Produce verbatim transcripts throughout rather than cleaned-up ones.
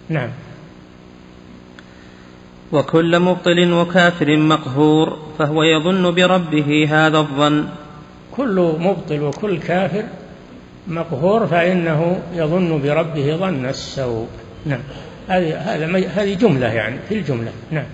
نعم. وكل مبطل وكافر مقهور فهو يظن بربه هذا الظن. كل مبطل وكل كافر مقهور فإنه يظن بربه ظن السوء. نعم. هذه هذه جملة يعني في الجملة. نعم.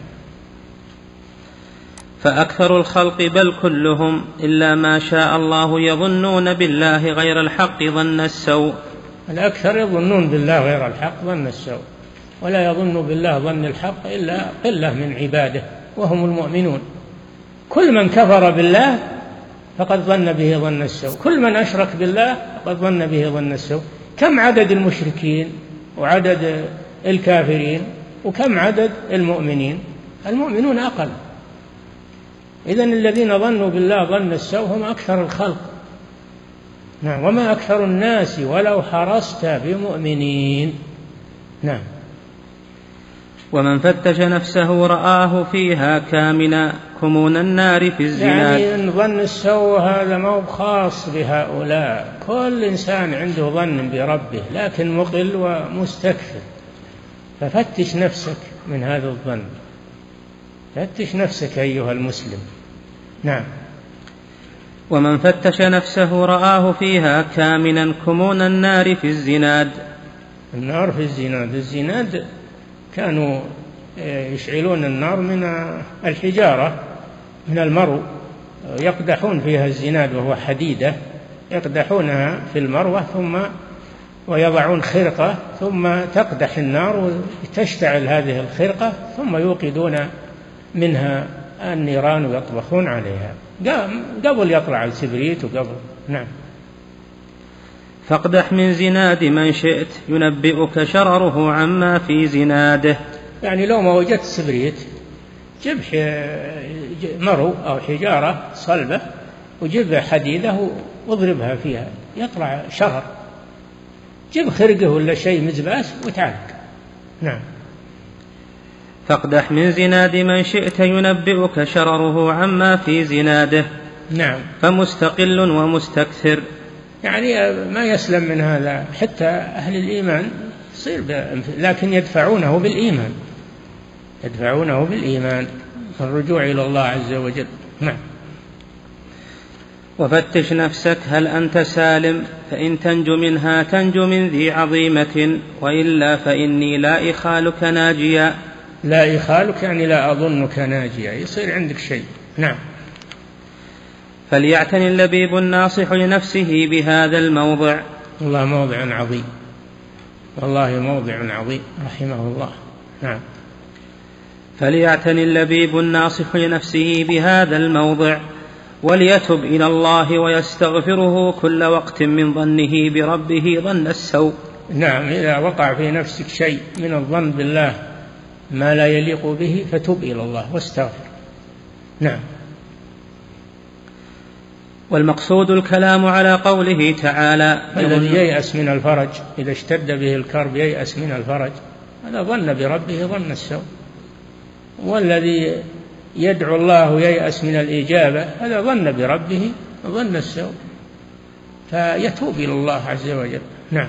فأكثر الخلق بل كلهم إلا ما شاء الله يظنون بالله غير الحق ظن السوء. الأكثر يظنون بالله غير الحق ظن السوء، ولا يظن بالله ظن الحق إلا قلة من عباده وهم المؤمنون. كل من كفر بالله فقد ظن به ظن السوء، كل من أشرك بالله فقد ظن به ظن السوء. كم عدد المشركين وعدد الكافرين وكم عدد المؤمنين؟ المؤمنون أقل. إذن الذين ظنوا بالله ظن السوء هم أكثر الخلق. نعم. وما أكثر الناس ولو حرصت بمؤمنين. نعم. ومن فتش نفسه رآه فيها كامنا كمون النار في الزناد. يعني إن ظن السوء هذا ما هو خاص بهؤلاء، كل إنسان عنده ظن بربه لكن مقل ومستكثر، ففتش نفسك من هذا الظن، فتش نفسك أيها المسلم. نعم. ومن فتش نفسه رآه فيها كامنا كمون النار في الزناد. النار في الزناد، الزناد كانوا يشعلون النار من الحجارة من المرو، يقدحون فيها الزناد وهو حديدة، يقدحونها في المروة ثم ويضعون خرقة ثم تقدح النار وتشتعل هذه الخرقة ثم يوقدون منها النيران ويطبخون عليها قبل يطلع الكبريت وقبل. نعم. فاقدح من زناد من شئت ينبئك شرره عما في زناده. يعني لو ما وجدت سبريت جيب مرو أو حجارة صلبة وجيب حديدة واضربها فيها يطلع شرر. جيب خرقه ولا شيء مزباس وتعلق. نعم. فاقدح من زناد من شئت ينبئك شرره عما في زناده. نعم. فمستقل ومستكثر، يعني ما يسلم من هذا حتى أهل الإيمان يصير، لكن يدفعونه بالإيمان، يدفعونه بالإيمان الرجوع إلى الله عز وجل. نعم. وفتش نفسك هل أنت سالم، فإن تنج منها تنج من ذي عظيمة، وإلا فإني لا إخالك ناجيا. لا إخالك يعني لا أظنك ناجيا، يصير عندك شيء. نعم. فليعتني اللبيب الناصح لنفسه بهذا الموضع. والله موضع عظيم، والله موضع عظيم رحمه الله. نعم. فليعتني اللبيب الناصح لنفسه بهذا الموضع، وليتب إلى الله ويستغفره كل وقت من ظنه بربه ظن السوء. نعم. إذا وقع في نفسك شيء من الظن بالله ما لا يليق به فتب إلى الله واستغفر. نعم. والمقصود الكلام على قوله تعالى: الذي ييأس من الفرج إذا اشتد به الكرب ييأس من الفرج، هذا ظن بربه ظن السوء. والذي يدعو الله ييأس من الإجابة هذا ظن بربه ظن السوء، فيتوب إلى الله عز وجل. نعم.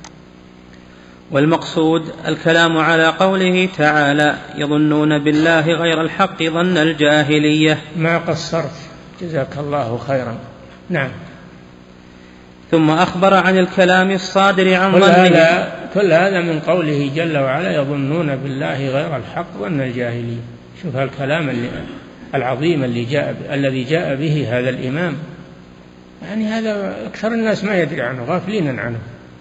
والمقصود الكلام على قوله تعالى: يظنون بالله غير الحق ظن الجاهلية. ما قصرت، جزاك الله خيرا. نعم. ثم أخبر عن الكلام الصادر عن كل ظنه. هذا كل هذا من قوله جل وعلا: يظنون بالله غير الحق ظن الجاهلية. شوف الكلام اللي العظيم اللي جاء الذي جاء به هذا الإمام، يعني هذا أكثر الناس ما يدري عنه، غافلين عنه.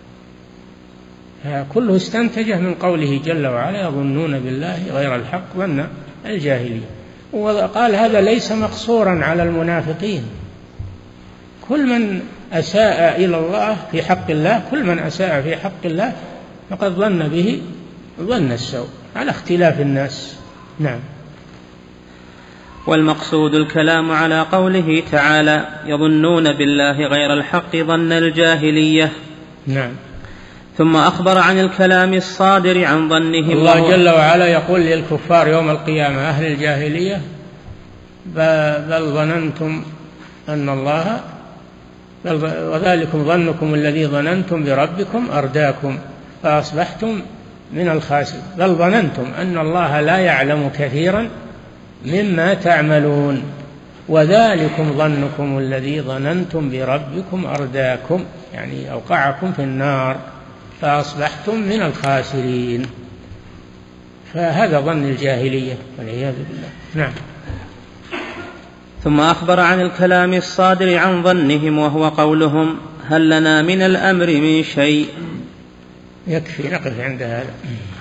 كله استنتجه من قوله جل وعلا: يظنون بالله غير الحق ظن الجاهلية. وقال هذا ليس مقصورا على المنافقين، كل من أساء إلى الله في حق الله، كل من أساء في حق الله فقد ظن به ظن السوء على اختلاف الناس. نعم. والمقصود الكلام على قوله تعالى: يظنون بالله غير الحق ظن الجاهلية. نعم. ثم أخبر عن الكلام الصادر عن ظنهم. الله جل وعلا يقول للكفار يوم القيامة: أهل الجاهلية بل ظننتم أن الله وذلكم ظنكم الذي ظننتم بربكم أرداكم فأصبحتم من الخاسرين، بل ظننتم أن الله لا يعلم كثيرا مما تعملون وذلكم ظنكم الذي ظننتم بربكم أرداكم، يعني أوقعكم في النار فأصبحتم من الخاسرين. فهذا ظن الجاهلية والعياذ بالله. نعم. ثم أخبر عن الكلام الصادر عن ظنهم وهو قولهم هل لنا من الأمر من شيء. يكفي نقف عند هذا.